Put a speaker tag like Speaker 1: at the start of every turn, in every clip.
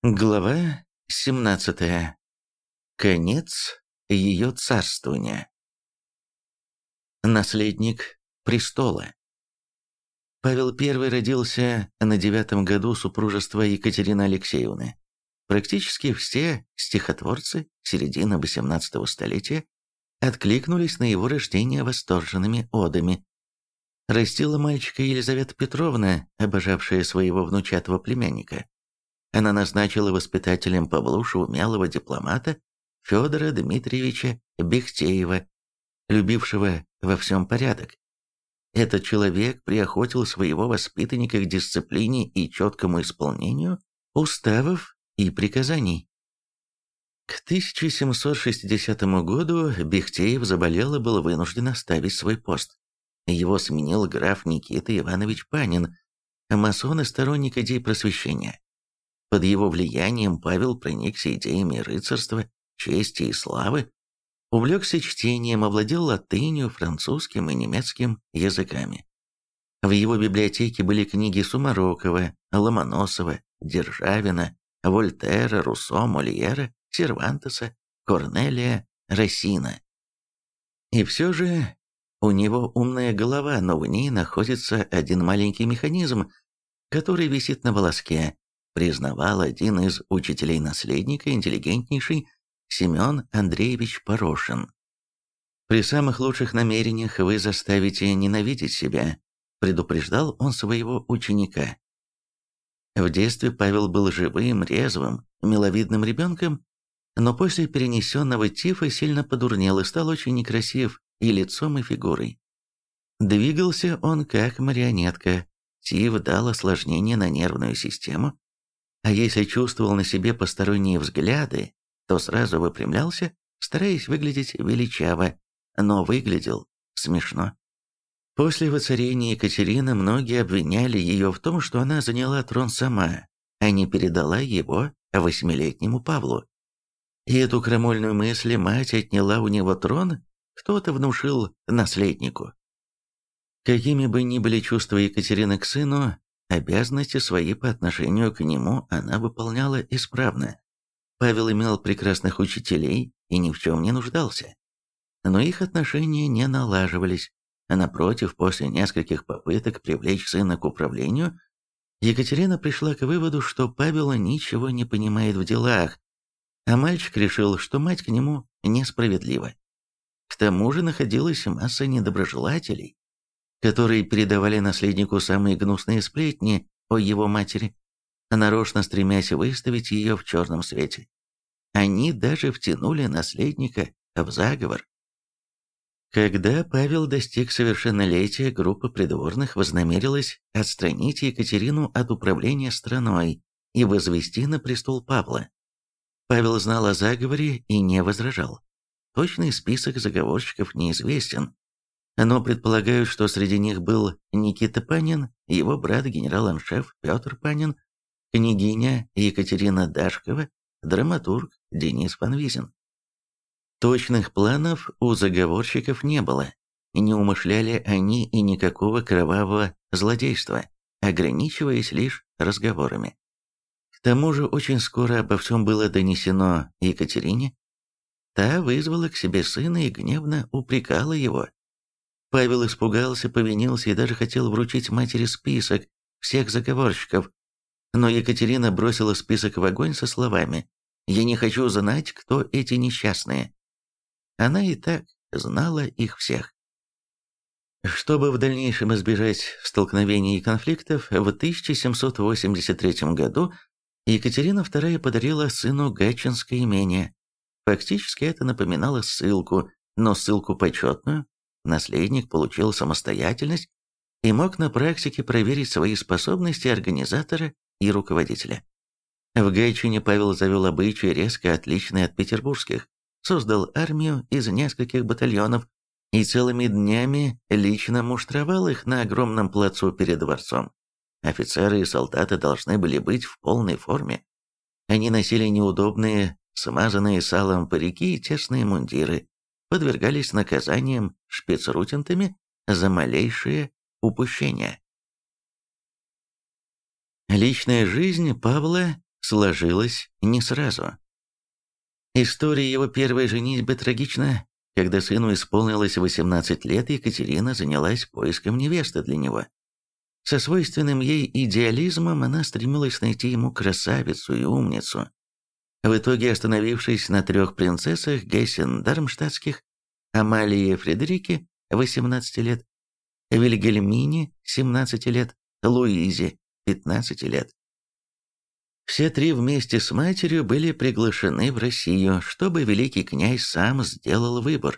Speaker 1: Глава 17. Конец ее царствования. Наследник престола. Павел I родился на 9-м году супружества Екатерины Алексеевны. Практически все стихотворцы середины XVIII столетия откликнулись на его рождение восторженными одами. Растила мальчика Елизавета Петровна, обожавшая своего внучатого племянника. Она назначила воспитателем Павлушу умелого дипломата Федора Дмитриевича Бехтеева, любившего во всем порядок. Этот человек приохотил своего воспитанника к дисциплине и четкому исполнению уставов и приказаний. К 1760 году Бехтеев заболел и был вынужден оставить свой пост. Его сменил граф Никита Иванович Панин, масон и сторонник идей просвещения. Под его влиянием Павел проникся идеями рыцарства, чести и славы, увлекся чтением, овладел латынью, французским и немецким языками. В его библиотеке были книги Сумарокова, Ломоносова, Державина, Вольтера, Руссо, Мольера, Сервантеса, Корнелия, Рассина. И все же у него умная голова, но в ней находится один маленький механизм, который висит на волоске, признавал один из учителей наследника, интеллигентнейший Семен Андреевич Порошин. «При самых лучших намерениях вы заставите ненавидеть себя», предупреждал он своего ученика. В детстве Павел был живым, резвым, миловидным ребенком, но после перенесенного тифа сильно подурнел и стал очень некрасив и лицом, и фигурой. Двигался он как марионетка, тиф дал осложнение на нервную систему, а если чувствовал на себе посторонние взгляды, то сразу выпрямлялся, стараясь выглядеть величаво, но выглядел смешно. После воцарения Екатерины многие обвиняли ее в том, что она заняла трон сама, а не передала его 8-летнему Павлу. И эту крамольную мысль мать отняла у него трон, кто-то внушил наследнику. Какими бы ни были чувства Екатерины к сыну, обязанности свои по отношению к нему она выполняла исправно. Павел имел прекрасных учителей и ни в чем не нуждался. Но их отношения не налаживались, а напротив, после нескольких попыток привлечь сына к управлению, Екатерина пришла к выводу, что Павел ничего не понимает в делах, а мальчик решил, что мать к нему несправедлива. К тому же находилась масса недоброжелателей, которые передавали наследнику самые гнусные сплетни о его матери, нарочно стремясь выставить ее в черном свете. Они даже втянули наследника в заговор. Когда Павел достиг совершеннолетия, группа придворных вознамерилась отстранить Екатерину от управления страной и возвести на престол Павла. Павел знал о заговоре и не возражал. Точный список заговорщиков неизвестен, но предполагают, что среди них был Никита Панин, его брат генерал-аншеф Петр Панин, княгиня Екатерина Дашкова, драматург Денис Фанвизин. Точных планов у заговорщиков не было, не умышляли они и никакого кровавого злодейства, ограничиваясь лишь разговорами. К тому же очень скоро обо всем было донесено Екатерине. Та вызвала к себе сына и гневно упрекала его. Павел испугался, повинился и даже хотел вручить матери список всех заговорщиков, но Екатерина бросила список в огонь со словами «Я не хочу знать, кто эти несчастные». Она и так знала их всех. Чтобы в дальнейшем избежать столкновений и конфликтов, в 1783 году Екатерина II подарила сыну Гатчинское имение. Фактически это напоминало ссылку, но ссылку почетную. Наследник получил самостоятельность и мог на практике проверить свои способности организатора и руководителя. В Гатчине Павел завел обычаи, резко отличные от петербургских, создал армию из нескольких батальонов и целыми днями лично муштровал их на огромном плацу перед дворцом. Офицеры и солдаты должны были быть в полной форме. Они носили неудобные, смазанные салом парики и тесные мундиры, подвергались наказаниям шпицрутентами за малейшие упущения. Личная жизнь Павла сложилось не сразу. История его первой женитьбы трагична. Когда сыну исполнилось 18 лет, Екатерина занялась поиском невесты для него. Со свойственным ей идеализмом она стремилась найти ему красавицу и умницу. В итоге, остановившись на 3 принцессах гессен-дармштадтских, Амалии Фредерике, 18 лет, Вильгельмине, 17 лет, Луизе, 15 лет. Все 3 вместе с матерью были приглашены в Россию, чтобы великий князь сам сделал выбор.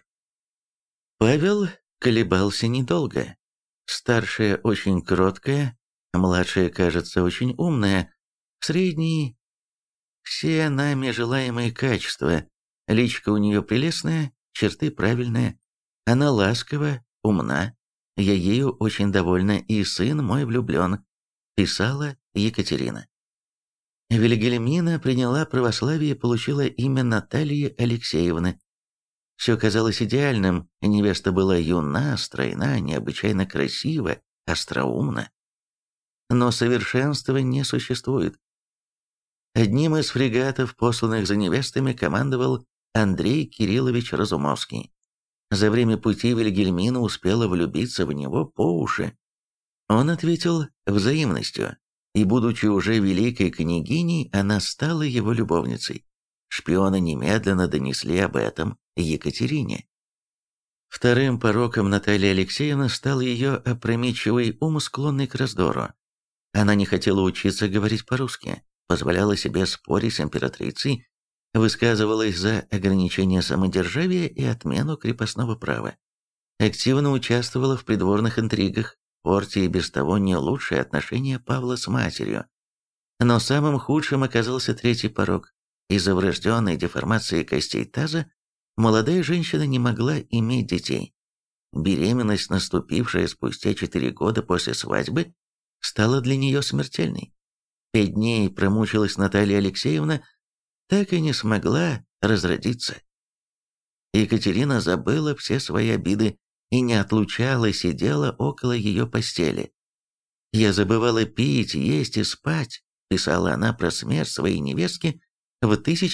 Speaker 1: Павел колебался недолго. Старшая очень кроткая, младшая, кажется, очень умная, средний все нами желаемые качества. Личико у нее прелестное, черты правильные. Она ласкова, умна. Я ею очень довольна, и сын мой влюблен», – писала Екатерина. Вильгельмина приняла православие и получила имя Натальи Алексеевны. Все казалось идеальным, невеста была юна, стройна, необычайно красива, остроумна. Но совершенства не существует. Одним из фрегатов, посланных за невестами, командовал Андрей Кириллович Разумовский. За время пути Вильгельмина успела влюбиться в него по уши. Он ответил взаимностью, и, будучи уже великой княгиней, она стала его любовницей. Шпионы немедленно донесли об этом Екатерине. Вторым пороком Натальи Алексеевны стал ее опрометчивый ум, склонный к раздору. Она не хотела учиться говорить по-русски, позволяла себе спорить с императрицей, высказывалась за ограничение самодержавия и отмену крепостного права. Активно участвовала в придворных интригах, портя и без того не лучшие отношения Павла с матерью. Но самым худшим оказался третий порок. Из-за врожденной деформации костей таза молодая женщина не могла иметь детей. Беременность, наступившая спустя 4 года после свадьбы, стала для нее смертельной. 5 дней промучилась Наталья Алексеевна, так и не смогла разродиться. Екатерина забыла все свои обиды и не отлучала, сидела около ее постели. «Я забывала пить, есть и спать», – писала она про смерть своей невестки в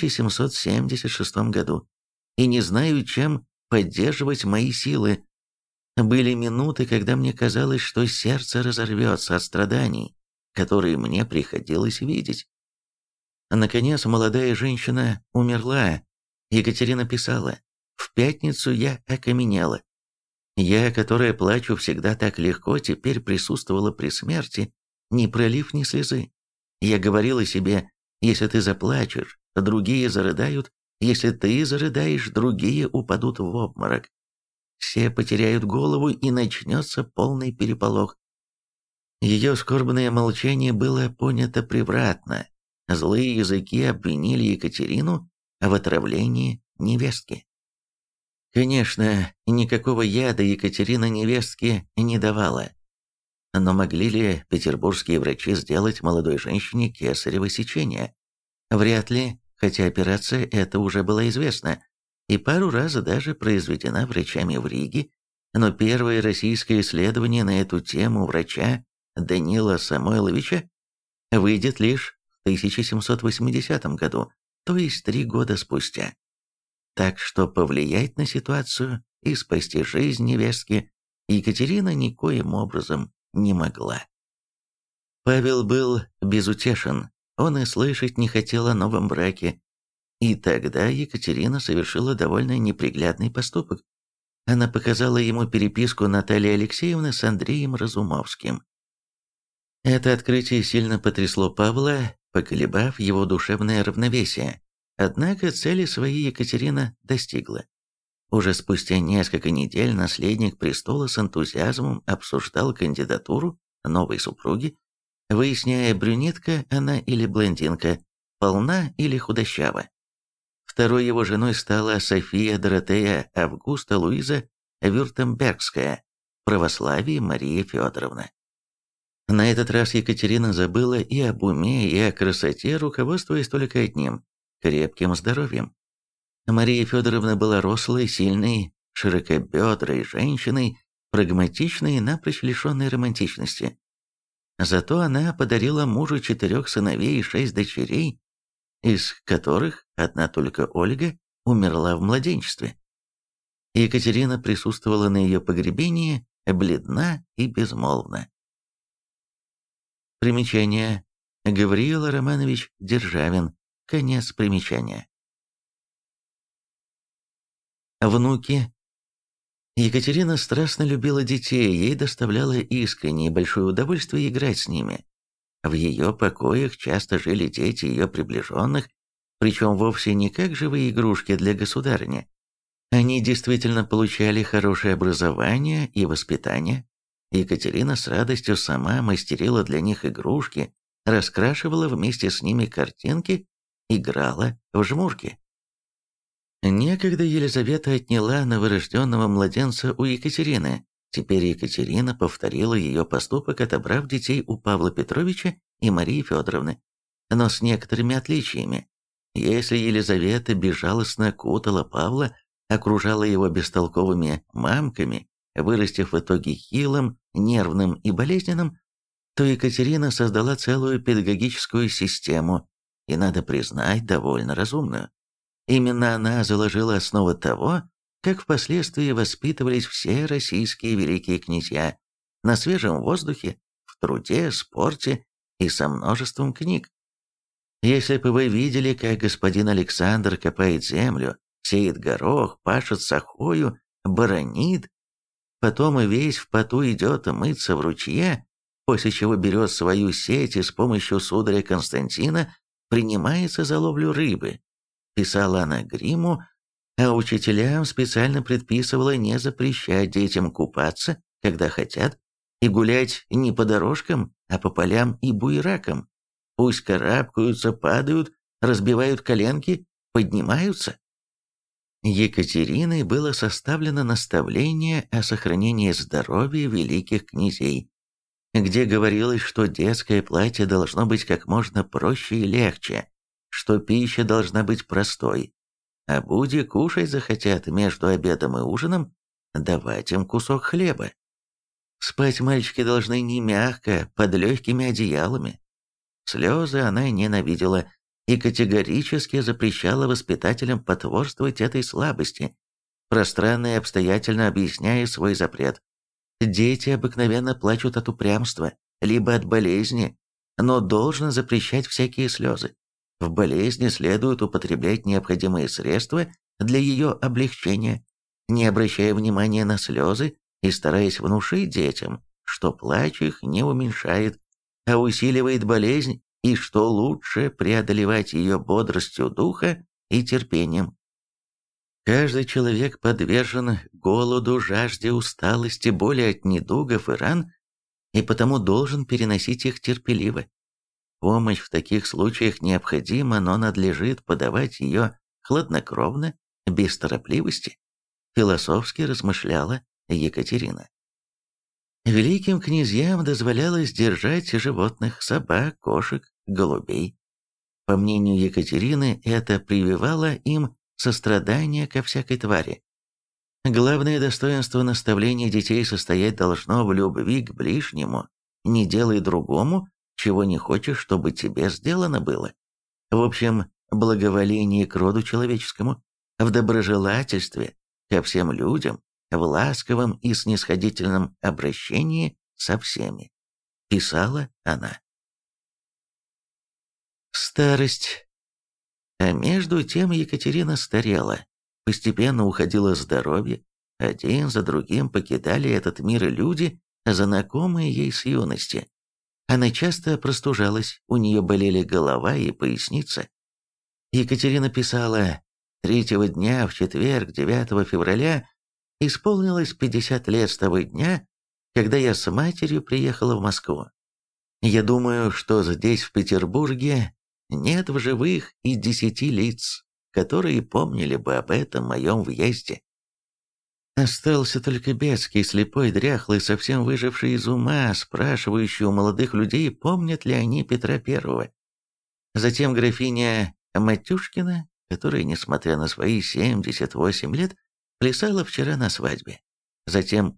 Speaker 1: 1776 году, «и не знаю, чем поддерживать мои силы. Были минуты, когда мне казалось, что сердце разорвется от страданий, которые мне приходилось видеть». Наконец, молодая женщина умерла. Екатерина писала: «В пятницу я окаменела. Я, которая плачу всегда так легко, теперь присутствовала при смерти, не пролив ни слезы. Я говорила себе: если ты заплачешь, другие зарыдают, если ты зарыдаешь, другие упадут в обморок. Все потеряют голову, и начнется полный переполох». Ее скорбное молчание было понято превратно. Злые языки обвинили Екатерину в отравлении невестки. Конечно, никакого яда Екатерина невестке не давала. Но могли ли петербургские врачи сделать молодой женщине кесарево сечение? Вряд ли, хотя операция эта уже была известна и пару раз даже произведена врачами в Риге, но первое российское исследование на эту тему врача Данила Самойловича выйдет лишь в 1780 году, то есть 3 года спустя. Так что повлиять на ситуацию и спасти жизнь невестки Екатерина никоим образом не могла. Павел был безутешен, он и слышать не хотел о новом браке. И тогда Екатерина совершила довольно неприглядный поступок. Она показала ему переписку Натальи Алексеевны с Андреем Разумовским. Это открытие сильно потрясло Павла, поколебав его душевное равновесие. Однако цели своей Екатерина достигла. Уже спустя несколько недель наследник престола с энтузиазмом обсуждал кандидатуру новой супруги, выясняя, брюнетка она или блондинка, полна или худощава. Второй его женой стала София Доротея Августа Луиза Вюртембергская, православие Мария Федоровна. На этот раз Екатерина забыла и об уме, и о красоте, руководствуясь только одним – крепким здоровьем. Мария Федоровна была рослой, сильной, широкобедрой женщиной, прагматичной и напрочь лишенной романтичности. Зато она подарила мужу 4 сыновей и 6 дочерей, из которых одна только Ольга умерла в младенчестве. Екатерина присутствовала на ее погребении, бледна и безмолвна. Примечание. Гавриил Романович Державин. Конец примечания. Внуки. Екатерина страстно любила детей, ей доставляло искреннее и большое удовольствие играть с ними. В ее покоях часто жили дети ее приближенных, причем вовсе не как живые игрушки для государыни. Они действительно получали хорошее образование и воспитание. Екатерина с радостью сама мастерила для них игрушки, раскрашивала вместе с ними картинки, играла в жмурки. Некогда Елизавета отняла новорожденного младенца у Екатерины. Теперь Екатерина повторила ее поступок, отобрав детей у Павла Петровича и Марии Федоровны, но с некоторыми отличиями. Если Елизавета безжалостно кутала Павла, окружала его бестолковыми мамками, вырастив в итоге хилым, нервным и болезненным, то Екатерина создала целую педагогическую систему, и, надо признать, довольно разумную. Именно она заложила основу того, как впоследствии воспитывались все российские великие князья на свежем воздухе, в труде, спорте и со множеством книг. Если бы вы видели, как господин Александр копает землю, сеет горох, пашет сахою, боронит, потом и весь в поту идет мыться в ручье, после чего берет свою сеть и с помощью сударя Константина принимается за ловлю рыбы, писала она Гримму, а учителям специально предписывала не запрещать детям купаться, когда хотят, и гулять не по дорожкам, а по полям и буеракам. Пусть карабкаются, падают, разбивают коленки, поднимаются. Екатериной было составлено наставление о сохранении здоровья великих князей, где говорилось, что детское платье должно быть как можно проще и легче, что пища должна быть простой, а будь кушать захотят между обедом и ужином, давать им кусок хлеба. Спать мальчики должны не мягко, под легкими одеялами. Слезы она ненавидела и категорически запрещала воспитателям потворствовать этой слабости, пространно и обстоятельно объясняя свой запрет. Дети обыкновенно плачут от упрямства, либо от болезни, но должно запрещать всякие слезы. В болезни следует употреблять необходимые средства для ее облегчения, не обращая внимания на слезы и стараясь внушить детям, что плач их не уменьшает, а усиливает болезнь, и что лучше преодолевать ее бодростью духа и терпением. Каждый человек подвержен голоду, жажде, усталости, боли от недугов и ран, и потому должен переносить их терпеливо. Помощь в таких случаях необходима, но надлежит подавать ее хладнокровно, без торопливости, философски размышляла Екатерина. Великим князьям дозволялось держать животных, собак, кошек, голубей. По мнению Екатерины, это прививало им сострадание ко всякой твари. Главное достоинство наставления детей состоять должно в любви к ближнему. Не делай другому, чего не хочешь, чтобы тебе сделано было. В общем, благоволении к роду человеческому, в доброжелательстве ко всем людям, в ласковом и снисходительном обращении со всеми, писала она. Старость. А между тем Екатерина старела, постепенно уходило здоровье, один за другим покидали этот мир люди, знакомые ей с юности. Она часто простужалась, у нее болели голова и поясница. Екатерина писала: «Третьего дня, в четверг, 9 февраля, исполнилось 50 лет с того дня, когда я с матерью приехала в Москву. Я думаю, что здесь, в Петербурге, нет в живых и 10 лиц, которые помнили бы об этом моем въезде. Остался только Бецкий, слепой, дряхлый, совсем выживший из ума, спрашивающий у молодых людей, помнят ли они Петра I. Затем графиня Матюшкина, которая, несмотря на свои 78 лет, плясала вчера на свадьбе. Затем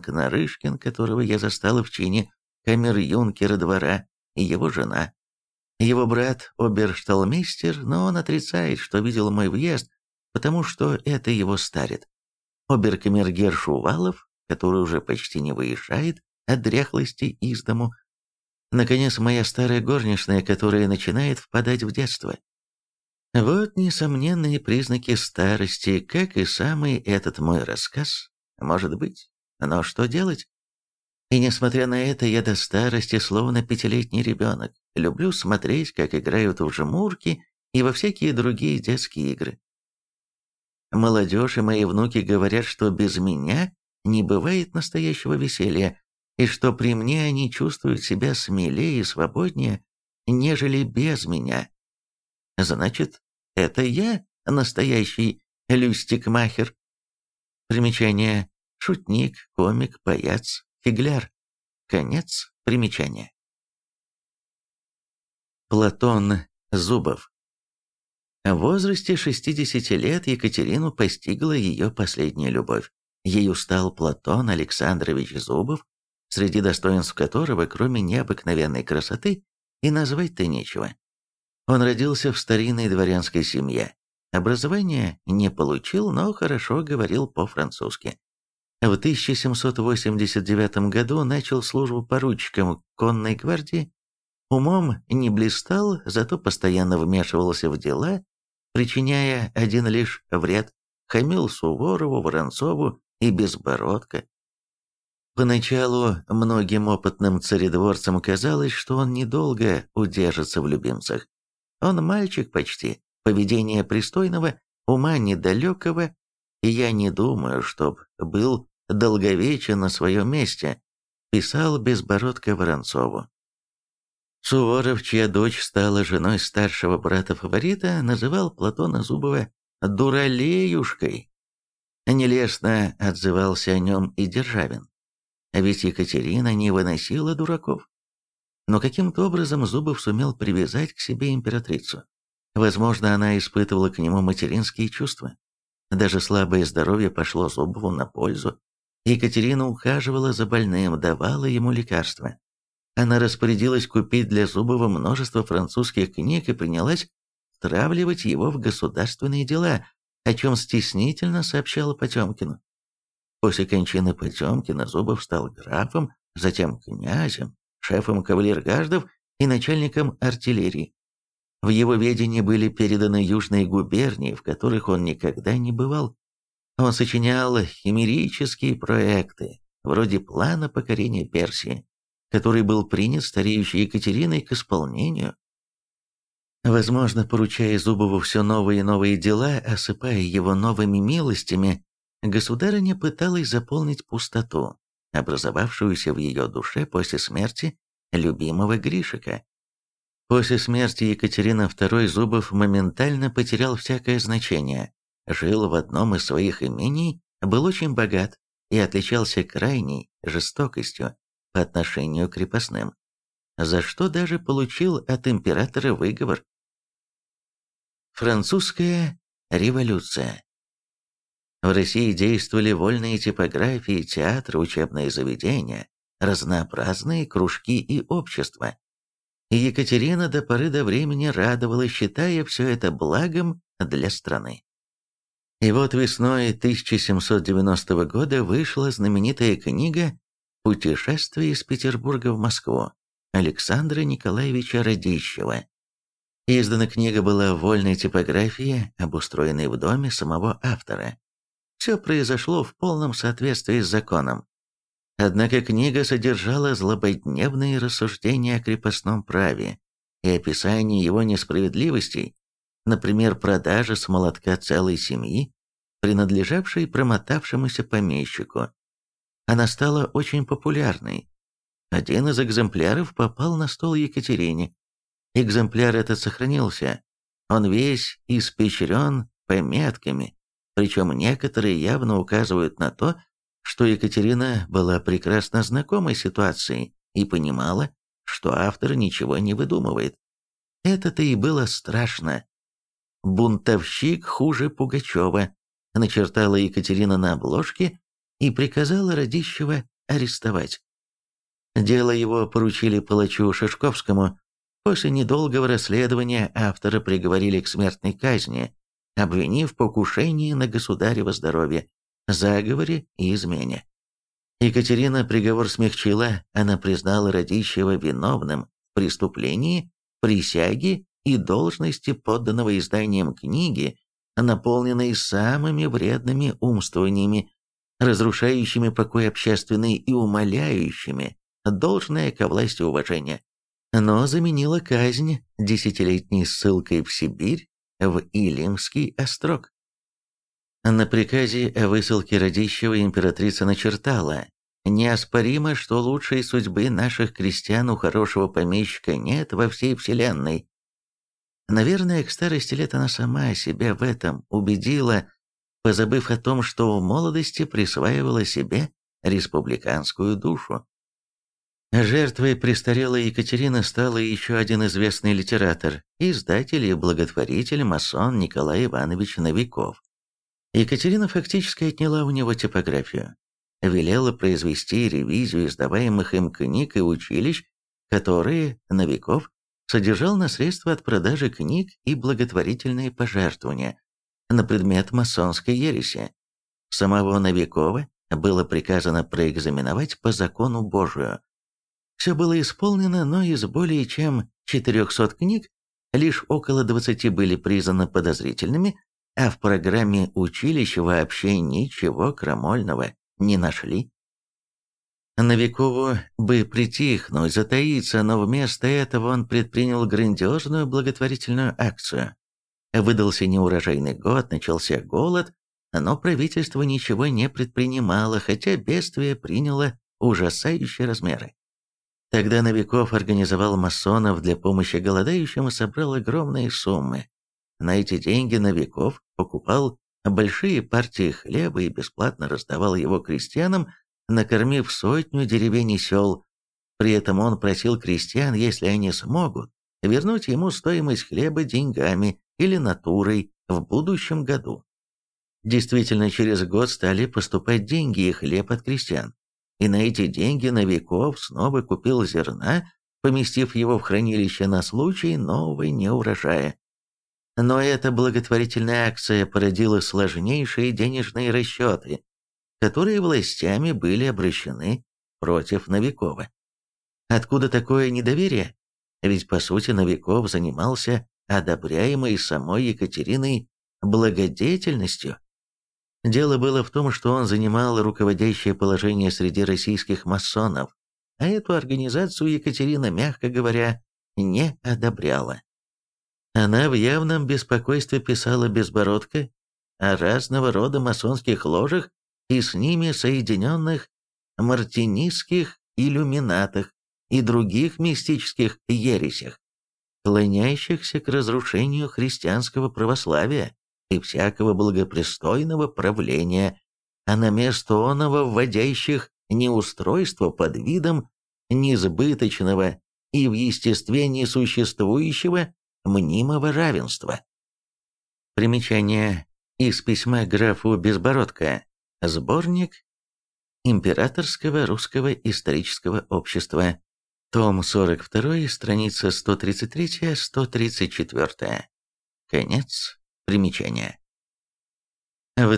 Speaker 1: Обершенк-Нарышкин, которого я застала в чине камер-юнкера двора, и его жена. Его брат обершталмейстер, но он отрицает, что видел мой въезд, потому что это его старит. Оберкамергер Шувалов, который уже почти не выезжает от дряхлости из дому. Наконец, моя старая горничная, которая начинает впадать в детство. Вот несомненные признаки старости, как и самый этот мой рассказ, может быть. Но что делать? И несмотря на это, я до старости словно пятилетний ребенок. Люблю смотреть, как играют в жмурки и во всякие другие детские игры. Молодежь и мои внуки говорят, что без меня не бывает настоящего веселья, и что при мне они чувствуют себя смелее и свободнее, нежели без меня. Значит, это я настоящий люстикмахер. Примечание: шутник, комик, паяц, фигляр. Конец примечания. Платон Зубов. В возрасте 60 лет Екатерину постигла ее последняя любовь. Ею стал Платон Александрович Зубов, среди достоинств которого, кроме необыкновенной красоты, и назвать-то нечего. Он родился в старинной дворянской семье. Образование не получил, но хорошо говорил по-французски. В 1789 году начал службу поручиком конной гвардии. Умом не блистал, зато постоянно вмешивался в дела, причиняя один лишь вред, хамил Суворову, Воронцову и Безбородко. Поначалу многим опытным царедворцам казалось, что он недолго удержится в любимцах. Он мальчик почти, поведение пристойного, ума недалекого, и я не думаю, чтоб был долговечен на своем месте, писал Безбородко Воронцову. Суворов, чья дочь стала женой старшего брата-фаворита, называл Платона Зубова «дуралеюшкой». Нелестно отзывался о нем и Державин. А ведь Екатерина не выносила дураков. Но каким-то образом Зубов сумел привязать к себе императрицу. Возможно, она испытывала к нему материнские чувства. Даже слабое здоровье пошло Зубову на пользу. Екатерина ухаживала за больным, давала ему лекарства. Она распорядилась купить для Зубова множество французских книг и принялась втравливать его в государственные дела, о чем стеснительно сообщала Потемкину. После кончины Потемкина Зубов стал графом, затем князем, шефом кавалергардов и начальником артиллерии. В его ведении были переданы южные губернии, в которых он никогда не бывал. Он сочинял химерические проекты, вроде плана покорения Персии, который был принят стареющей Екатериной к исполнению. Возможно, поручая Зубову все новые и новые дела, осыпая его новыми милостями, государыня пыталась заполнить пустоту, образовавшуюся в ее душе после смерти любимого Гришика. После смерти Екатерины II Зубов моментально потерял всякое значение, жил в одном из своих имений, был очень богат и отличался крайней жестокостью по отношению к крепостным, за что даже получил от императора выговор. Французская революция. В России действовали вольные типографии, театры, учебные заведения, разнообразные кружки и общества. И Екатерина до поры до времени радовалась, считая все это благом для страны. И вот весной 1790 года вышла знаменитая книга «Путешествие из Петербурга в Москву» Александра Николаевича Радищева. Издана книга была в вольной типографии, обустроенной в доме самого автора. Все произошло в полном соответствии с законом. Однако книга содержала злободневные рассуждения о крепостном праве и описание его несправедливостей, например, продажа с молотка целой семьи, принадлежавшей промотавшемуся помещику. Она стала очень популярной. Один из экземпляров попал на стол Екатерине. Экземпляр этот сохранился. Он весь испещрен пометками, причем некоторые явно указывают на то, что Екатерина была прекрасно знакома с ситуацией и понимала, что автор ничего не выдумывает. Это-то и было страшно. «Бунтовщик хуже Пугачева», начертала Екатерина на обложке и приказала Радищева арестовать. Дело его поручили палачу Шишковскому, После недолгого расследования автора приговорили к смертной казни, обвинив в покушении на государево здоровье, заговоре и измене. Екатерина приговор смягчила, она признала Радищева виновным в преступлении, присяге и должности подданного изданием книги, наполненной самыми вредными умствованиями, разрушающими покой общественный и умаляющими должное ко власти уважение, но заменила казнь 10-летней ссылкой в Сибирь, в Илимский острог. На приказе о высылке Радищева императрица начертала: «Неоспоримо, что лучшей судьбы наших крестьян у хорошего помещика нет во всей вселенной». Наверное, к старости лет она сама себя в этом убедила, позабыв о том, что в молодости присваивала себе республиканскую душу. Жертвой престарелой Екатерины стал еще один известный литератор, издатель и благотворитель, масон Николай Иванович Новиков. Екатерина фактически отняла у него типографию, велела произвести ревизию издаваемых им книг и училищ, которые Новиков содержал на средства от продажи книг и благотворительные пожертвования на предмет масонской ереси. Самого Новикова было приказано проэкзаменовать по закону Божию. Все было исполнено, но из более чем 400 книг лишь около 20 были признаны подозрительными, а в программе училища вообще ничего крамольного не нашли. Новикову бы притихнуть, затаиться, но вместо этого он предпринял грандиозную благотворительную акцию. Выдался неурожайный год, начался голод, но правительство ничего не предпринимало, хотя бедствие приняло ужасающие размеры. Тогда Новиков организовал масонов для помощи голодающим и собрал огромные суммы. На эти деньги Новиков покупал большие партии хлеба и бесплатно раздавал его крестьянам, накормив 100 деревень и сел. При этом он просил крестьян, если они смогут, вернуть ему стоимость хлеба деньгами или натурой в будущем году. Действительно, через год стали поступать деньги и хлеб от крестьян. И на эти деньги Новиков снова купил зерна, поместив его в хранилище на случай нового неурожая. Но эта благотворительная акция породила сложнейшие денежные расчеты, которые властями были обращены против Новикова. Откуда такое недоверие? Ведь, по сути, Новиков занимался одобряемой самой Екатериной благодетельностью. Дело было в том, что он занимал руководящее положение среди российских масонов, а эту организацию Екатерина, мягко говоря, не одобряла. Она в явном беспокойстве писала Безбородко о разного рода масонских ложах и с ними соединенных мартинистских иллюминатах и других мистических ересях, клонящихся к разрушению христианского православия и всякого благопристойного правления, а на место оного вводящих неустройство под видом несбыточного и в естестве несуществующего мнимого равенства. Примечание из письма графу Безбородко. Сборник Императорского русского исторического общества. Том 42, страница 133-134. Конец примечания. В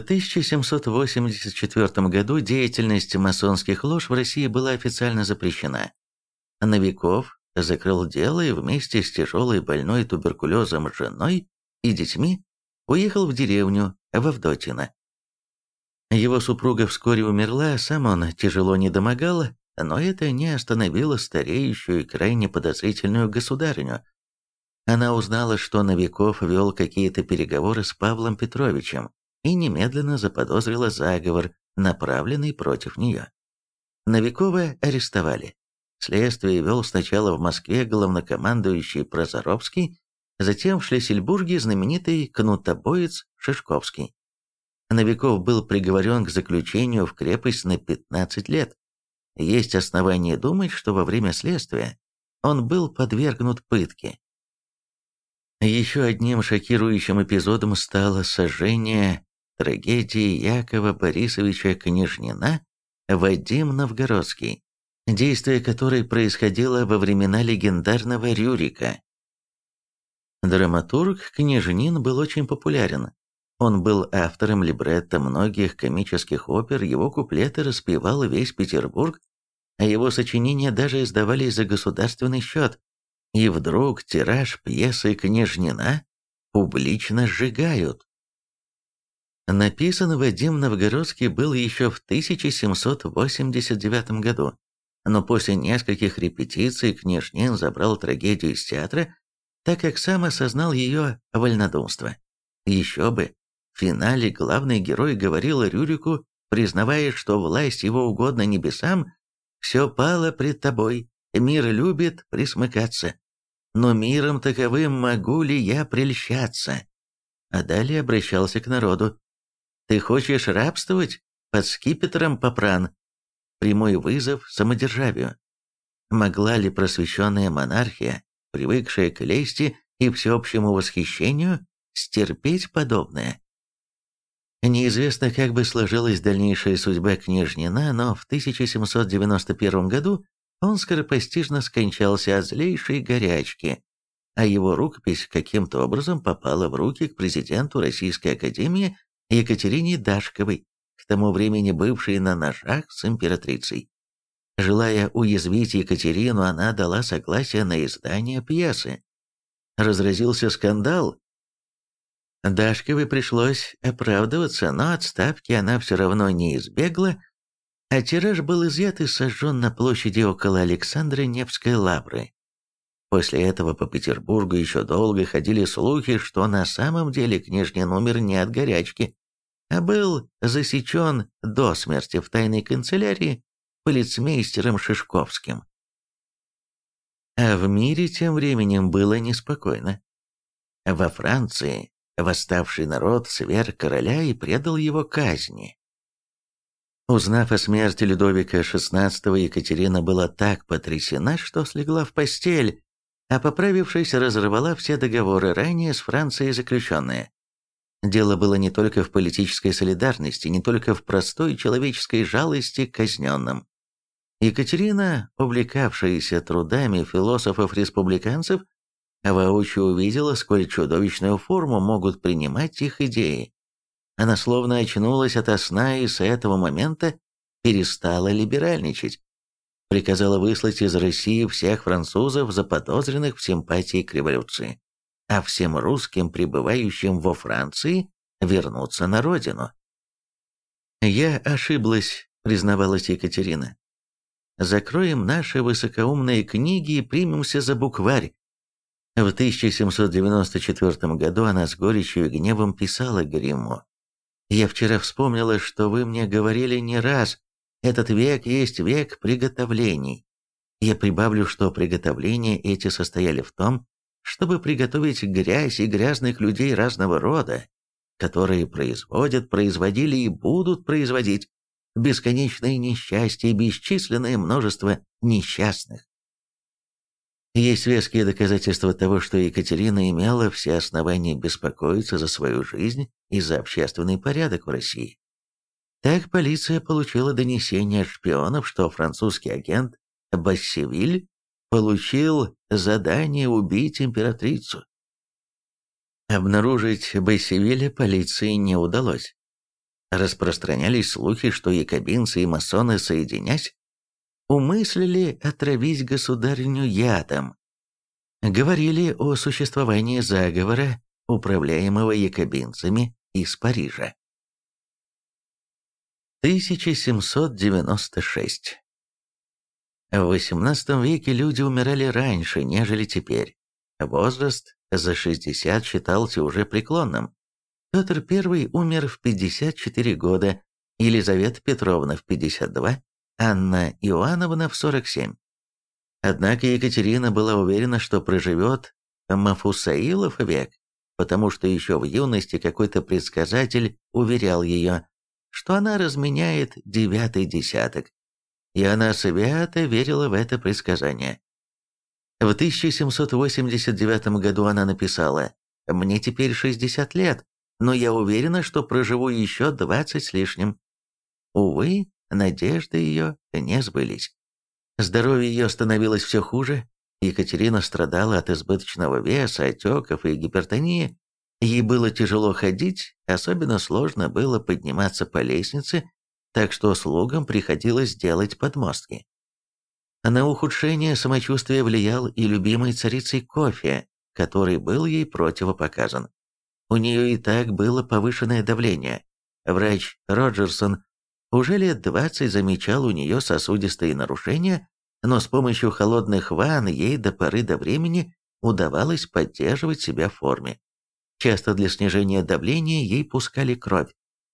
Speaker 1: 1784 году деятельность масонских лож в России была официально запрещена. Новиков закрыл дело и вместе с тяжелой больной туберкулезом женой и детьми уехал в деревню в Авдотьино. Его супруга вскоре умерла, сам он тяжело недомогал, но это не остановило стареющую и крайне подозрительную государыню. Она узнала, что Новиков вел какие-то переговоры с Павлом Петровичем и немедленно заподозрила заговор, направленный против нее. Новикова арестовали. Следствие вел сначала в Москве главнокомандующий Прозоровский, затем в Шлиссельбурге знаменитый кнутобоец Шишковский. Новиков был приговорен к заключению в крепость на 15 лет. Есть основания думать, что во время следствия он был подвергнут пытке. Еще одним шокирующим эпизодом стало сожжение трагедии Якова Борисовича Княжнина Вадим Новгородский, действие которой происходило во времена легендарного Рюрика. Драматург Княжнин был очень популярен. Он был автором либретто многих комических опер, его куплеты распевал весь Петербург, а его сочинения даже издавались за государственный счет. И вдруг тираж пьесы Княжнина публично сжигают. Написан Вадим Новгородский был еще в 1789 году, но после нескольких репетиций Княжнин забрал трагедию из театра, так как сам осознал ее вольнодумство. Еще бы, в финале главный герой говорил Рюрику, признавая, что власть его угодна небесам, «Все пало пред тобой, мир любит присмыкаться, но миром таковым могу ли я прельщаться?» А далее обращался к народу. «Ты хочешь рабствовать? Под скипетром попран». Прямой вызов самодержавию. Могла ли просвещенная монархия, привыкшая к лести и всеобщему восхищению, стерпеть подобное? Неизвестно, как бы сложилась дальнейшая судьба Княжнина, но в 1791 году он скоропостижно скончался от злейшей горячки, а его рукопись каким-то образом попала в руки к президенту Российской академии Екатерине Дашковой, к тому времени бывшей на ножах с императрицей. Желая уязвить Екатерину, она дала согласие на издание пьесы. Разразился скандал. Дашковой пришлось оправдываться, но отставки она все равно не избегла, а тираж был изъят и сожжен на площади около Александра Невской лавры. После этого по Петербургу еще долго ходили слухи, что на самом деле Княжнин умер не от горячки, а был засечен до смерти в тайной канцелярии полицмейстером Шишковским. А в мире тем временем было неспокойно. Во Франции восставший народ сверг короля и предал его казни. Узнав о смерти Людовика XVI, Екатерина была так потрясена, что слегла в постель, а поправившись, разорвала все договоры, ранее с Францией заключенные. Дело было не только в политической солидарности, не только в простой человеческой жалости к казненным. Екатерина, увлекавшаяся трудами философов-республиканцев, воочию увидела, сколь чудовищную форму могут принимать их идеи. Она словно очнулась ото сна и с этого момента перестала либеральничать. Приказала выслать из России всех французов, заподозренных в симпатии к революции, а всем русским, пребывающим во Франции, вернуться на родину. «Я ошиблась», — признавалась Екатерина. «Закроем наши высокоумные книги и примемся за букварь». В 1794 году она с горечью и гневом писала Гримму: «Я вчера вспомнила, что вы мне говорили не раз, этот век есть век приготовлений. Я прибавлю, что приготовления эти состояли в том, чтобы приготовить грязь и грязных людей разного рода, которые производят, производили и будут производить бесконечные несчастья и бесчисленное множество несчастных». Есть веские доказательства того, что Екатерина имела все основания беспокоиться за свою жизнь и за общественный порядок в России. Так полиция получила донесение от шпионов, что французский агент Бассевиль получил задание убить императрицу. Обнаружить Бассевиля полиции не удалось. Распространялись слухи, что якобинцы и масоны, соединясь, умыслили отравить государыню ядом. Говорили о существовании заговора, управляемого якобинцами из Парижа. 1796. В XVIII веке люди умирали раньше, нежели теперь. Возраст за 60 считался уже преклонным. Петр I умер в 54 года, Елизавета Петровна в 52, Анна Иоанновна в 47. Однако Екатерина была уверена, что проживет Мафусаилов век, потому что еще в юности какой-то предсказатель уверял ее, что она разменяет 9-й десяток, и она свято верила в это предсказание. В 1789 году она написала: «Мне теперь 60 лет, но я уверена, что проживу еще 20 с лишним». Увы, надежды ее не сбылись. Здоровье ее становилось все хуже. Екатерина страдала от избыточного веса, отеков и гипертонии. Ей было тяжело ходить, особенно сложно было подниматься по лестнице, так что слугам приходилось делать подмостки. На ухудшение самочувствия влиял и любимый царицей кофе, который был ей противопоказан. У нее и так было повышенное давление. Врач Роджерсон уже лет 20 замечал у нее сосудистые нарушения, но с помощью холодных ванн ей до поры до времени удавалось поддерживать себя в форме. Часто для снижения давления ей пускали кровь.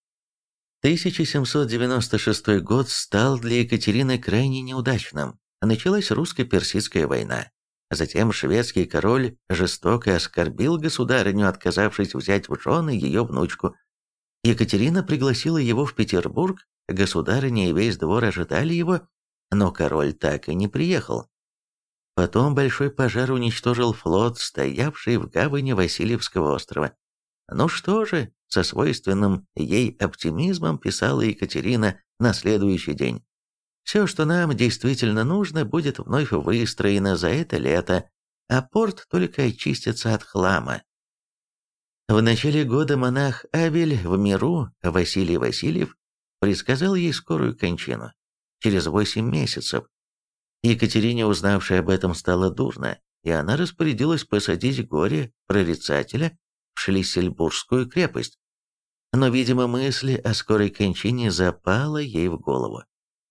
Speaker 1: 1796 год стал для Екатерины крайне неудачным. Началась русско-персидская война. Затем шведский король жестоко оскорбил государыню, отказавшись взять в жены ее внучку. Екатерина пригласила его в Петербург, государыня и весь двор ожидали его, но король так и не приехал. Потом большой пожар уничтожил флот, стоявший в гавани Васильевского острова. Ну что же, со свойственным ей оптимизмом писала Екатерина на следующий день. Все, что нам действительно нужно, будет вновь выстроено за это лето, а порт только очистится от хлама. В начале года монах Авель в миру Василий Васильев предсказал ей скорую кончину. Через 8 месяцев. Екатерине, узнавшей об этом, стало дурно, и она распорядилась посадить горе-прорицателя в Шлиссельбургскую крепость. Но, видимо, мысль о скорой кончине запала ей в голову.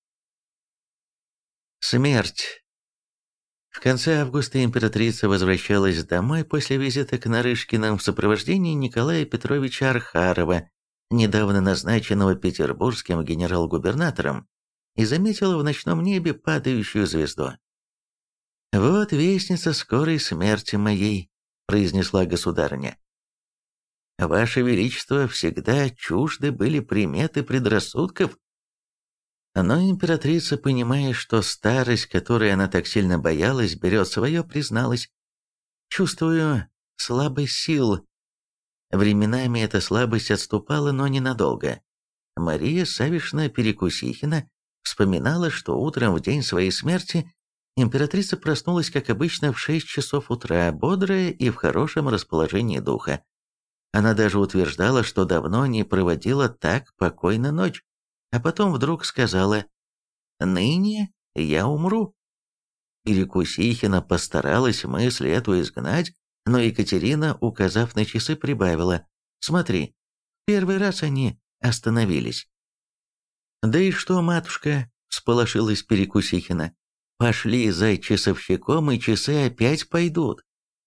Speaker 1: Смерть. В конце августа императрица возвращалась домой после визита к Нарышкиным в сопровождении Николая Петровича Архарова, недавно назначенного петербургским генерал-губернатором, и заметила в ночном небе падающую звезду. «Вот вестница скорой смерти моей», — произнесла государыня. «Ваше Величество, всегда чужды были приметы предрассудков». Но императрица, понимая, что старость, которой она так сильно боялась, берет свое, призналась: «Чувствую слабость сил». Временами эта слабость отступала, но ненадолго. Мария Савишна Перекусихина вспоминала, что утром в день своей смерти императрица проснулась, как обычно, в 6 часов утра, бодрая и в хорошем расположении духа. Она даже утверждала, что давно не проводила так покойно ночь, а потом вдруг сказала: «Ныне я умру». Перекусихина постаралась мысль эту изгнать, но Екатерина, указав на часы, прибавила: «Смотри, первый раз они остановились». «Да и что, матушка?» – всполошилась Перекусихина. «Пошли за часовщиком, и часы опять пойдут».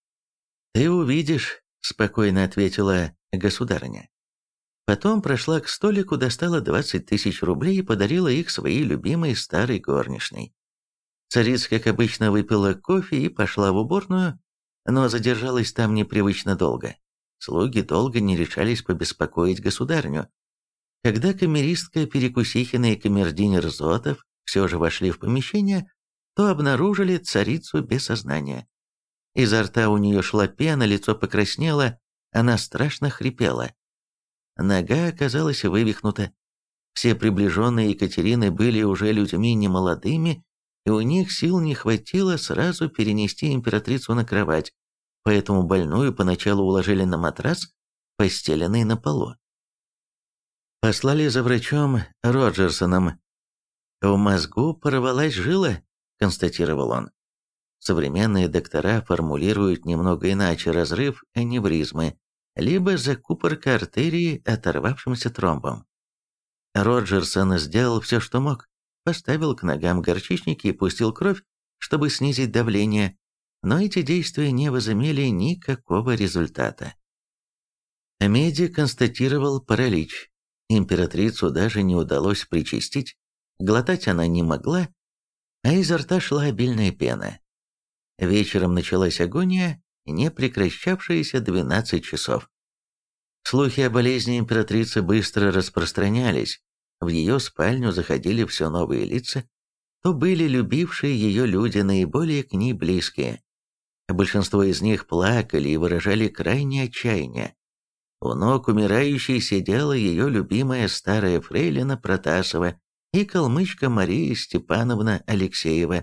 Speaker 1: «Ты увидишь», – спокойно ответила государыня. Потом прошла к столику, достала 20 тысяч рублей и подарила их своей любимой старой горничной. Царица, как обычно, выпила кофе и пошла в уборную, но задержалась там непривычно долго. Слуги долго не решались побеспокоить государыню. Когда камеристка Перекусихина и камердинер Зотов все же вошли в помещение, то обнаружили царицу без сознания. Изо рта у нее шла пена, лицо покраснело, она страшно хрипела. Нога оказалась вывихнута. Все приближенные Екатерины были уже людьми немолодыми, и у них сил не хватило сразу перенести императрицу на кровать, поэтому больную поначалу уложили на матрас, постеленный на полу. Послали за врачом Роджерсоном. «В мозгу порвалась жила», – констатировал он. Современные доктора формулируют немного иначе: разрыв аневризмы, либо закупорка артерии оторвавшимся тромбом. Роджерсон сделал все, что мог. Поставил к ногам горчичники и пустил кровь, чтобы снизить давление, но эти действия не возымели никакого результата. Медик констатировал паралич. Императрицу даже не удалось причастить, глотать она не могла, а изо рта шла обильная пена. Вечером началась агония, не прекращавшаяся 12 часов. Слухи о болезни императрицы быстро распространялись, в ее спальню заходили все новые лица, то были любившие ее люди, наиболее к ней близкие. Большинство из них плакали и выражали крайнее отчаяние. У ног умирающей сидела ее любимая старая фрейлина Протасова и калмычка Мария Степановна Алексеева,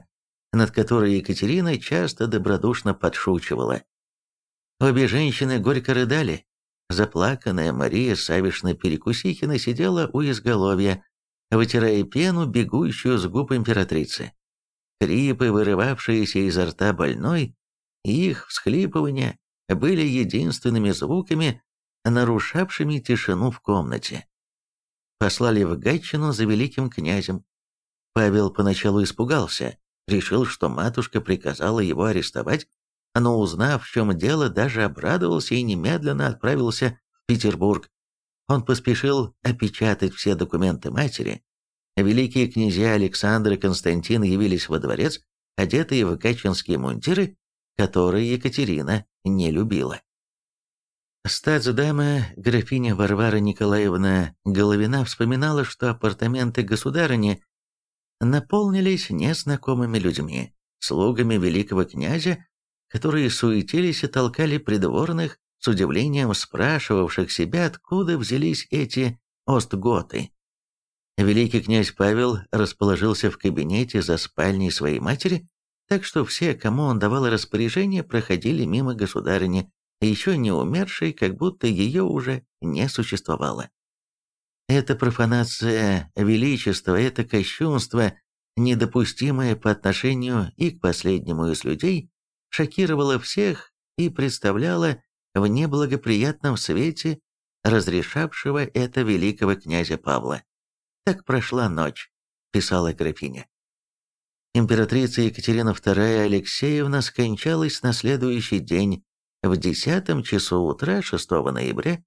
Speaker 1: над которой Екатерина часто добродушно подшучивала. Обе женщины горько рыдали. Заплаканная Мария Савишна-Перекусихина сидела у изголовья, вытирая пену, бегущую с губ императрицы. Хрипы, вырывавшиеся изо рта больной, и их всхлипывания были единственными звуками, нарушавшими тишину в комнате. Послали в Гатчину за великим князем. Павел поначалу испугался, решил, что матушка приказала его арестовать, но, узнав, в чем дело, даже обрадовался и немедленно отправился в Петербург. Он поспешил опечатать все документы матери. Великие князья Александр и Константин явились во дворец, одетые в гатчинские мундиры, которые Екатерина не любила. Статсдама графиня Варвара Николаевна Головина вспоминала, что апартаменты государыни наполнились незнакомыми людьми, слугами великого князя, которые суетились и толкали придворных, с удивлением спрашивавших себя, откуда взялись эти остготы. Великий князь Павел расположился в кабинете за спальней своей матери, так что все, кому он давал распоряжение, проходили мимо государыни, еще не умершей, как будто ее уже не существовало. Эта профанация величества, это кощунство, недопустимое по отношению и к последнему из людей, шокировало всех и представляло в неблагоприятном свете разрешавшего это великого князя Павла. «Так прошла ночь», — писала графиня. Императрица Екатерина II Алексеевна скончалась на следующий день, в 10 часу утра 6 ноября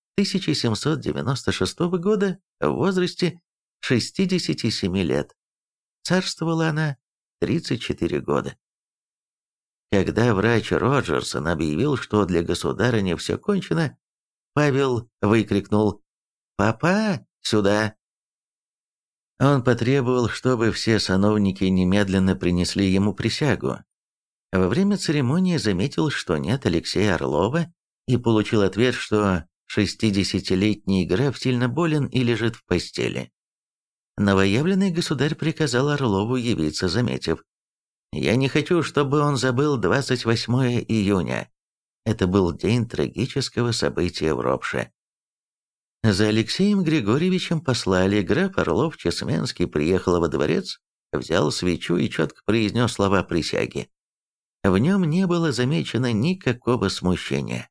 Speaker 1: 1796 года в возрасте 67 лет. Царствовала она 34 года. Когда врач Роджерсон объявил, что для государыни все кончено, Павел выкрикнул «Папа, сюда!». Он потребовал, чтобы все сановники немедленно принесли ему присягу. Во время церемонии заметил, что нет Алексея Орлова, и получил ответ, что 60-летний граф сильно болен и лежит в постели. Новоявленный государь приказал Орлову явиться, заметив: «Я не хочу, чтобы он забыл 28 июня. Это был день трагического события в Ропше». За Алексеем Григорьевичем послали. Граф Орлов-Чесменский приехал во дворец, взял свечу и четко произнес слова присяги. В нем не было замечено никакого смущения.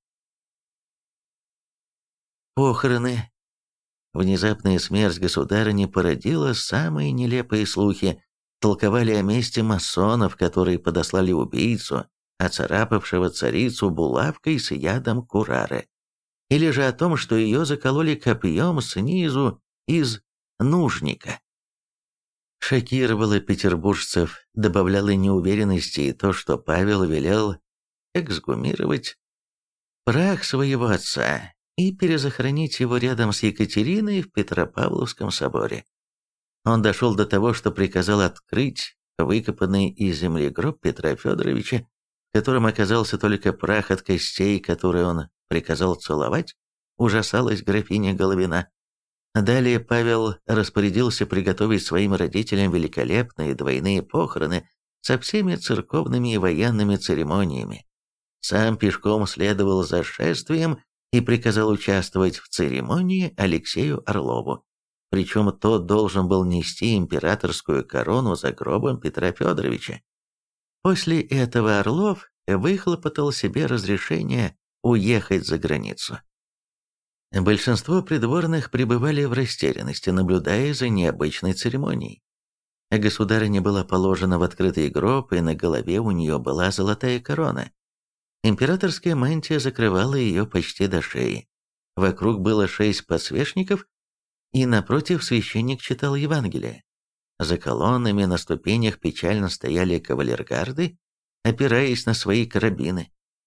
Speaker 1: Похороны. Внезапная смерть государыни породила самые нелепые слухи. Толковали о месте масонов, которые подослали убийцу, оцарапавшего царицу булавкой с ядом курары. Или же о том, что ее закололи копьем снизу из нужника. Шокировало петербуржцев, добавляло неуверенности и то, что Павел велел эксгумировать прах своего отца и перезахоронить его рядом с Екатериной в Петропавловском соборе. Он дошел до того, что приказал открыть выкопанный из земли гроб Петра Федоровича, в котором оказался только прах от костей, которые он приказал целовать, ужасалась графиня Головина. Далее Павел распорядился приготовить своим родителям великолепные двойные похороны со всеми церковными и военными церемониями. Сам пешком следовал за шествием и приказал участвовать в церемонии Алексею Орлову. Причем тот должен был нести императорскую корону за гробом Петра Федоровича. После этого Орлов выхлопотал себе разрешение уехать за границу. Большинство придворных пребывали в растерянности, наблюдая за необычной церемонией. Государыня была положена в открытый гроб, и на голове у нее была золотая корона. Императорская мантия закрывала ее почти до шеи. Вокруг было 6 подсвечников, и напротив священник читал Евангелие. За колоннами на ступенях печально стояли кавалергарды, опираясь на свои карабины.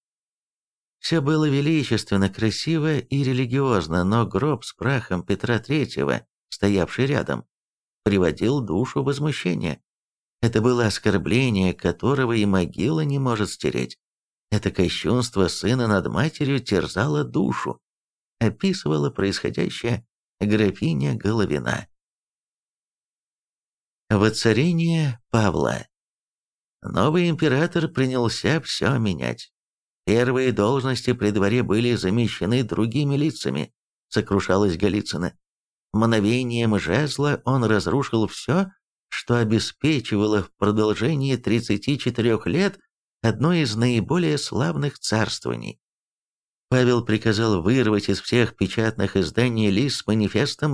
Speaker 1: Все было величественно, красиво и религиозно, но гроб с прахом Петра Третьего, стоявший рядом, приводил душу в возмущение. Это было оскорбление, которого и могила не может стереть. Это кощунство сына над матерью терзало душу, описывала происходящее графиня Головина. Воцарение Павла. новый император принялся все менять. Первые должности при дворе были замещены другими лицами, сокрушалась Голицына. Мгновением жезла он разрушил все, что обеспечивало в продолжении 34 лет одно из наиболее славных царствований. Павел приказал вырвать из всех печатных изданий лист с манифестом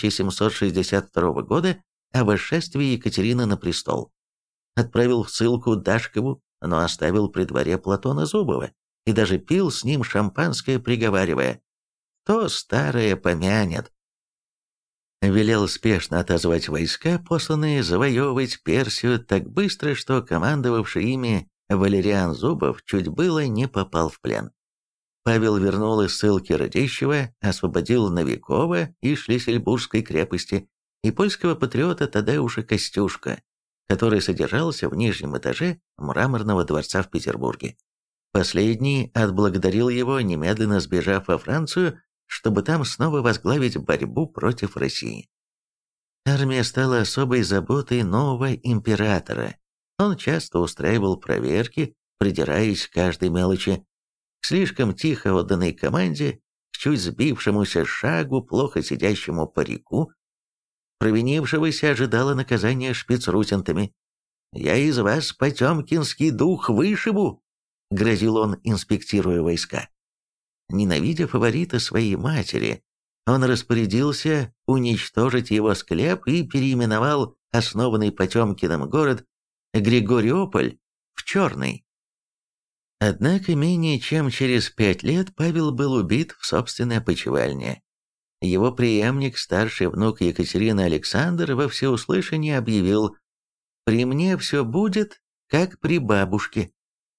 Speaker 1: 1762 года о восшествии Екатерины на престол. Отправил в ссылку Дашкову, но оставил при дворе Платона Зубова и даже пил с ним шампанское, приговаривая: «То старое помянет». Велел спешно отозвать войска, посланные завоевывать Персию, так быстро, что командовавший ими Валериан Зубов чуть было не попал в плен. Павел вернул из ссылки Радищева, освободил Новикова из Шлиссельбургской крепости и польского патриота Тадеуша Костюшка, который содержался в нижнем этаже Мраморного дворца в Петербурге. Последний отблагодарил его, немедленно сбежав во Францию, чтобы там снова возглавить борьбу против России. Армия стала особой заботой нового императора. Он часто устраивал проверки, придираясь к каждой мелочи, к слишком тихо отданной команде, к чуть сбившемуся шагу, плохо сидящему парику. Провинившегося ожидало наказания шпицрутентами. «Я из вас потемкинский дух вышибу», — грозил он, инспектируя войска. Ненавидя фаворита своей матери, он распорядился уничтожить его склеп и переименовал основанный Потемкиным город Григориополь в Черный. Однако менее чем через 5 лет Павел был убит в собственной опочивальне. Его преемник, старший внук Екатерины Александр, во всеуслышание объявил: «При мне все будет, как при бабушке».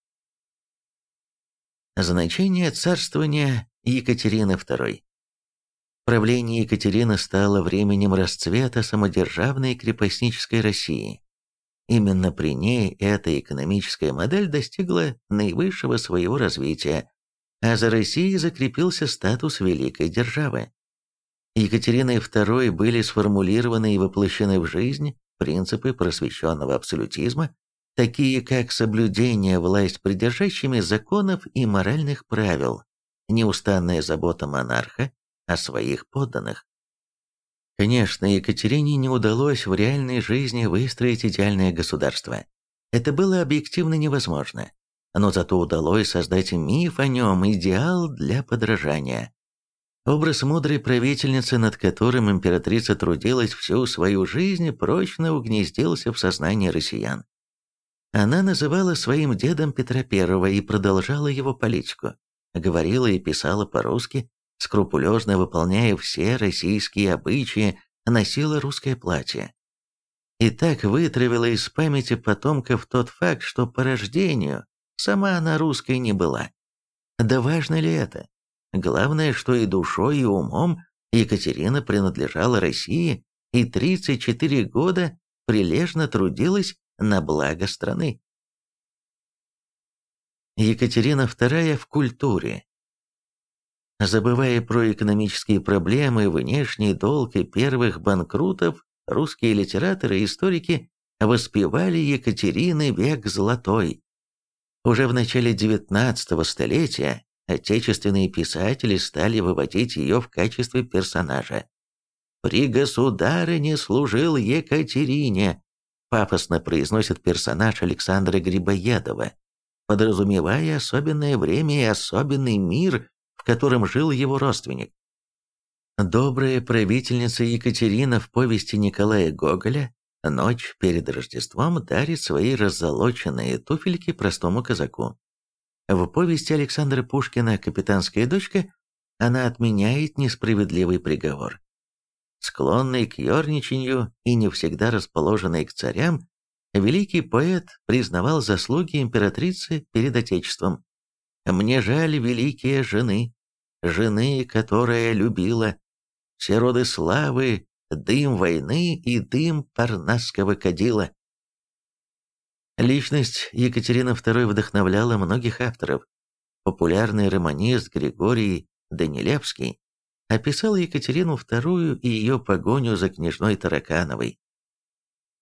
Speaker 1: Значение царствования Екатерины II. Правление Екатерины стало временем расцвета самодержавной крепостнической России. Именно при ней эта экономическая модель достигла наивысшего своего развития, а за Россией закрепился статус великой державы. Екатериной II были сформулированы и воплощены в жизнь принципы просвещенного абсолютизма, такие как соблюдение властьпридержащими законов и моральных правил, неустанная забота монарха о своих подданных. Конечно, Екатерине не удалось в реальной жизни выстроить идеальное государство. Это было объективно невозможно. Но зато удалось создать миф о нем, идеал для подражания. Образ мудрой правительницы, над которым императрица трудилась всю свою жизнь, прочно угнездился в сознании россиян. Она называла своим дедом Петра I и продолжала его политику. Говорила и писала по-русски, скрупулезно выполняя все российские обычаи, носила русское платье. И так вытравила из памяти потомков тот факт, что по рождению сама она русской не была. Да важно ли это? Главное, что и душой, и умом Екатерина принадлежала России и 34 года прилежно трудилась на благо страны. Екатерина II в культуре. Забывая про экономические проблемы, внешний долг и первых банкрутов, русские литераторы и историки воспевали Екатерины век золотой. Уже в начале XIX столетия отечественные писатели стали выводить ее в качестве персонажа. «При государыне служил Екатерине», пафосно произносит персонаж Александра Грибоедова, подразумевая особенное время и особенный мир, в котором жил его родственник. Добрая правительница Екатерина в повести Николая Гоголя «Ночь перед Рождеством» дарит свои раззолоченные туфельки простому казаку. В повести Александра Пушкина «Капитанская дочка» она отменяет несправедливый приговор. Склонный к ерничанию и не всегда расположенный к царям, великий поэт признавал заслуги императрицы перед Отечеством. «Мне жаль великие жены, жены, которая любила все роды славы, дым войны и дым парнасского кадила». Личность Екатерины II вдохновляла многих авторов. Популярный романист Григорий Данилевский описал Екатерину II и ее погоню за княжной Таракановой.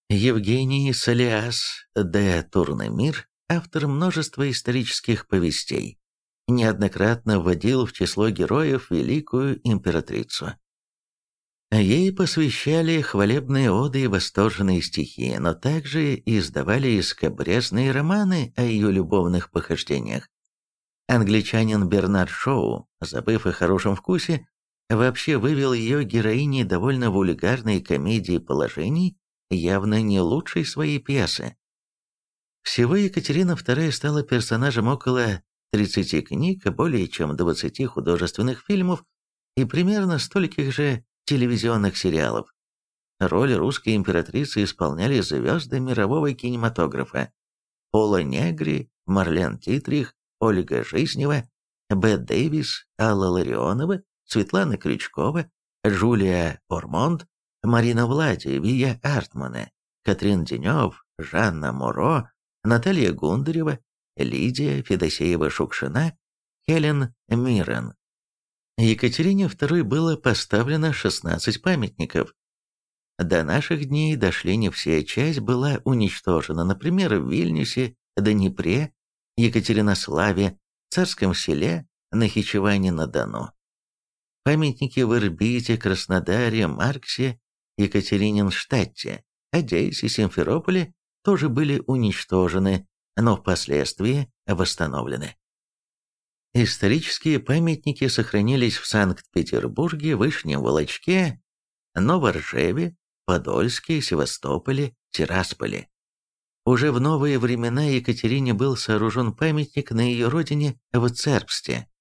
Speaker 1: Евгений Солиас де Турнемир, автор множества исторических повестей, неоднократно вводил в число героев великую императрицу. Ей посвящали хвалебные оды и восторженные стихи, но также издавали скабрезные романы о ее любовных похождениях. Англичанин Бернард Шоу, забыв о хорошем вкусе, вообще вывел ее героиней довольно вульгарной комедии положений, явно не лучшей своей пьесы. Всего Екатерина II стала персонажем около 30 книг, более чем 20 художественных фильмов и примерно стольких же телевизионных сериалов. Роль русской императрицы исполняли звезды мирового кинематографа: Пола Негри, Марлен Дитрих, Ольга Жизнева, Бет Дэвис, Алла Ларионова, Светлана Крючкова, Жюлия Ормонд, Марина Влади, Вия Артмане, Катрин Денев, Жанна Моро, Наталья Гундарева, Лидия Федосеева-Шукшина, Хелен Миррен. Екатерине II было поставлено 16 памятников. До наших дней дошли не все, часть была уничтожена, например, в Вильнюсе, Днепре, Екатеринославе, Царском Селе, Нахичеване-на-Дону. Памятники в Ирбите, Краснодаре, Марксе, Екатерининштадте, Одессе, Симферополе тоже были уничтожены, но впоследствии восстановлены. Исторические памятники сохранились в Санкт-Петербурге, Вышнем Волочке, Новоржеве, Подольске, Севастополе, Тирасполе. Уже в новые времена Екатерине был сооружен памятник на ее родине в Цербсте.